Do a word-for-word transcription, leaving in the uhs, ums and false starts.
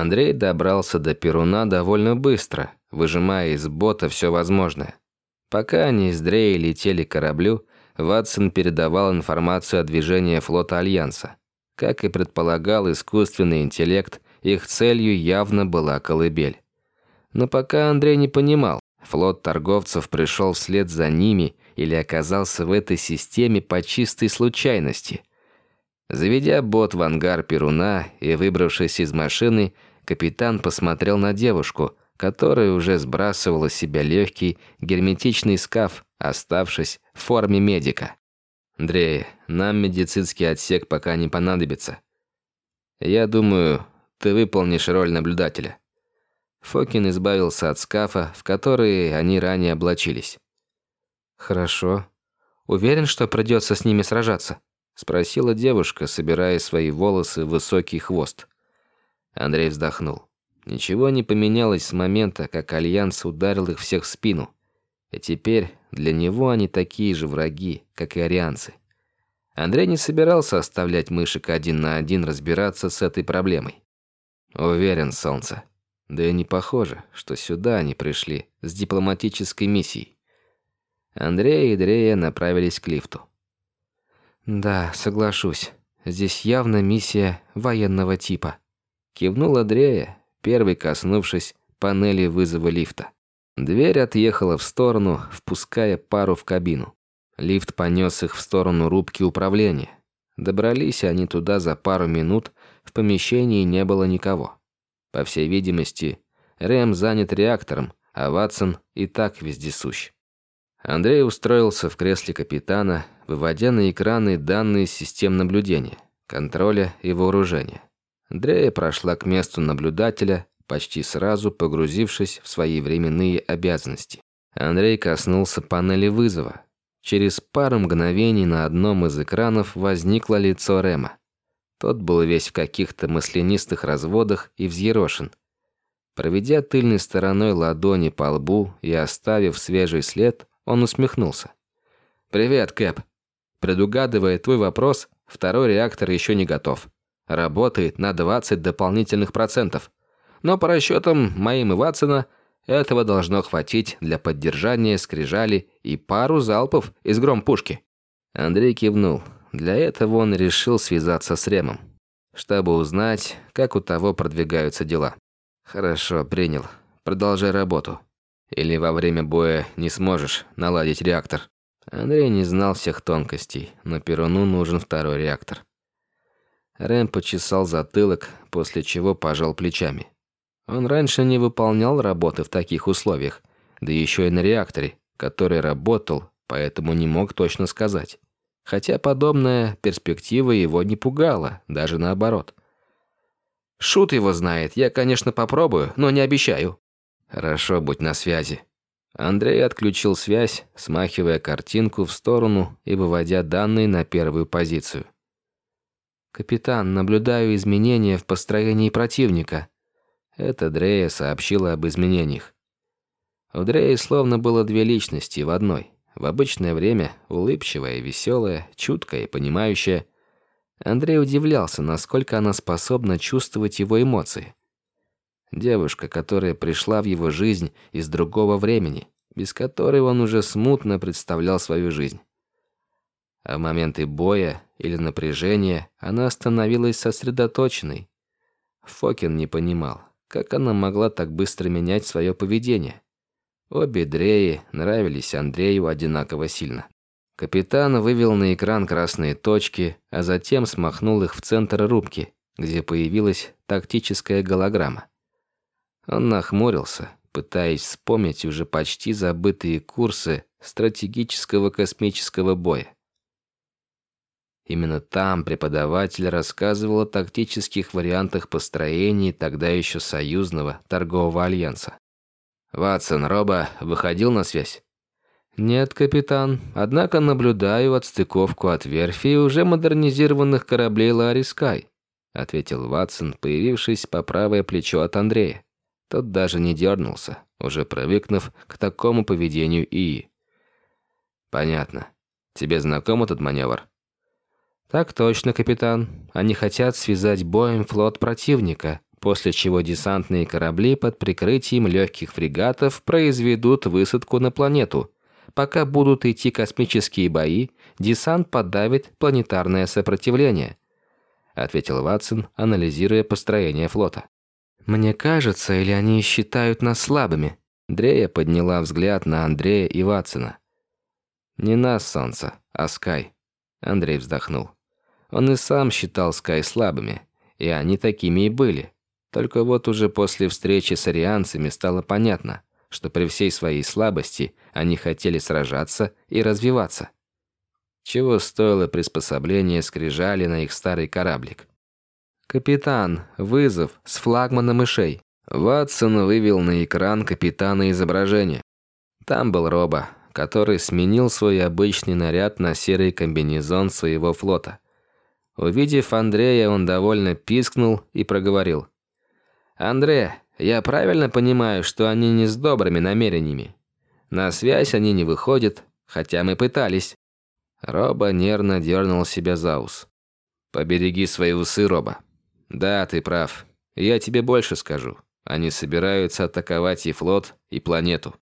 Андрей добрался до Перуна довольно быстро, выжимая из бота все возможное. Пока они с Дреей летели к кораблю, Ватсон передавал информацию о движении флота Альянса. Как и предполагал искусственный интеллект, их целью явно была колыбель. Но пока Андрей не понимал, флот торговцев пришел вслед за ними или оказался в этой системе по чистой случайности. Заведя бот в ангар Перуна и выбравшись из машины, капитан посмотрел на девушку, которая уже сбрасывала с себя легкий герметичный скаф, оставшись в форме медика. «Дрей, нам медицинский отсек пока не понадобится. Я думаю, ты выполнишь роль наблюдателя». Фокин избавился от скафа, в который они ранее облачились. «Хорошо. Уверен, что придется с ними сражаться?» – спросила девушка, собирая свои волосы в высокий хвост. Андрей вздохнул. Ничего не поменялось с момента, как Альянс ударил их всех в спину. И теперь для него они такие же враги, как и арианцы. Андрей не собирался оставлять мышек один на один разбираться с этой проблемой. «Уверен, солнце. Да и не похоже, что сюда они пришли с дипломатической миссией». Андрей и Дрея направились к лифту. «Да, соглашусь. Здесь явно миссия военного типа», — кивнула Дрея, первый коснувшись панели вызова лифта. Дверь отъехала в сторону, впуская пару в кабину. Лифт понес их в сторону рубки управления. Добрались они туда за пару минут, в помещении не было никого. По всей видимости, Рэм занят реактором, а Ватсон и так вездесущ. Андрей устроился в кресле капитана, выводя на экраны данные систем наблюдения, контроля и вооружения. Дрея прошла к месту наблюдателя, почти сразу погрузившись в свои временные обязанности. Андрей коснулся панели вызова. Через пару мгновений на одном из экранов возникло лицо Рэма. Тот был весь в каких-то маслянистых разводах и взъерошен. Проведя тыльной стороной ладони по лбу и оставив свежий след, он усмехнулся. «Привет, Кэп. Предугадывая твой вопрос, второй реактор еще не готов. Работает на двадцать дополнительных процентов. Но по расчетам моим и Ватсона, этого должно хватить для поддержания скрижали и пару залпов из громпушки». Андрей кивнул. Для этого он решил связаться с Рэмом, чтобы узнать, как у того продвигаются дела. «Хорошо, принял. Продолжай работу. Или во время боя не сможешь наладить реактор?» Андрей не знал всех тонкостей, но Перуну нужен второй реактор. Рэм почесал затылок, после чего пожал плечами. Он раньше не выполнял работы в таких условиях, да еще и на реакторе, который работал, поэтому не мог точно сказать. Хотя подобная перспектива его не пугала, даже наоборот. «Шут его знает, я, конечно, попробую, но не обещаю». «Хорошо, будь на связи». Андрей отключил связь, смахивая картинку в сторону и выводя данные на первую позицию. «Капитан, наблюдаю изменения в построении противника». Это Дрея сообщила об изменениях. У Дреи словно было две личности в одной. В обычное время улыбчивая, веселая, чуткая и понимающая. Андрей удивлялся, насколько она способна чувствовать его эмоции. Девушка, которая пришла в его жизнь из другого времени, без которой он уже смутно представлял свою жизнь. А в моменты боя или напряжения она становилась сосредоточенной. Фокин не понимал, как она могла так быстро менять свое поведение. Обе Дреи нравились Андрею одинаково сильно. Капитан вывел на экран красные точки, а затем смахнул их в центр рубки, где появилась тактическая голограмма. Он нахмурился, пытаясь вспомнить уже почти забытые курсы стратегического космического боя. Именно там преподаватель рассказывал о тактических вариантах построения тогда еще союзного торгового альянса. «Ватсон, Роба выходил на связь?» «Нет, капитан. Однако наблюдаю отстыковку от верфи уже модернизированных кораблей Ларри Скай», ответил Ватсон, появившись по правое плечо от Андрея. Тот даже не дернулся, уже привыкнув к такому поведению ИИ. «Понятно. Тебе знаком этот маневр?» «Так точно, капитан. Они хотят связать боем флот противника, после чего десантные корабли под прикрытием легких фрегатов произведут высадку на планету. Пока будут идти космические бои, десант подавит планетарное сопротивление», — ответил Ватсон, анализируя построение флота. «Мне кажется, или они считают нас слабыми?» Дрея подняла взгляд на Андрея и Ватсона. «Не нас, Солнце, а Скай», — Андрей вздохнул. Он и сам считал Скай слабыми, и они такими и были. Только вот уже после встречи с арианцами стало понятно, что при всей своей слабости они хотели сражаться и развиваться. Чего стоило приспособление скрижали на их старый кораблик. «Капитан, вызов с флагмана мышей». Ватсон вывел на экран капитана изображения. Там был Роба, который сменил свой обычный наряд на серый комбинезон своего флота. Увидев Андрея, он довольно пискнул и проговорил: «Андре, я правильно понимаю, что они не с добрыми намерениями? На связь они не выходят, хотя мы пытались». Роба нервно дернул себя за ус. «Побереги свои усы, Роба. Да, ты прав. Я тебе больше скажу. Они собираются атаковать и флот, и планету.